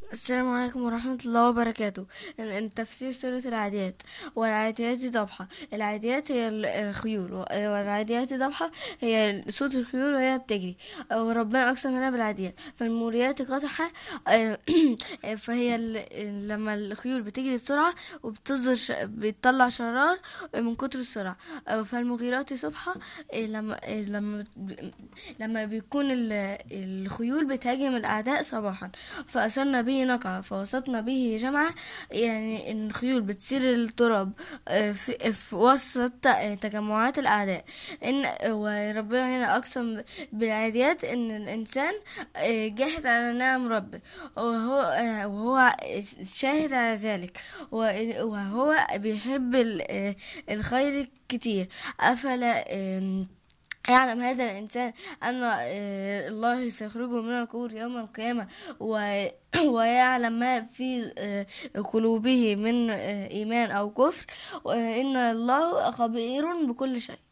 السلام عليكم ورحمة الله وبركاته. تفسير سورة العاديات. والعاديات ضبحة. العاديات هي الخيول، والعاديات ضبحة هي صوت الخيول وهي بتجري. وربنا أقسم هنا بالعاديات. فالموريات قدحة. آه، فهي لما الخيول بتجري بسرعة وبتصدر بتطلع شرار من كتر السرعة. فالمغيرات صبحة. لما بيكون الخيول بتهاجم الأعداء صباحا. فأثرنا به نقعة فوسطنا به جمعة. يعني إن الخيول بتسير التراب في وسط تجمعات الأعداء. إن وربنا هنا أقسم بالعاديات إن الإنسان جاحد على نعم ربه، وهو شاهد على ذلك، وهو بيحب الخير كتير. أفلا يعلم هذا الإنسان أن الله سيخرجه من القبور يوم القيامة، ويعلم ما في قلوبه من إيمان أو كفر، وإن الله خبير بكل شيء.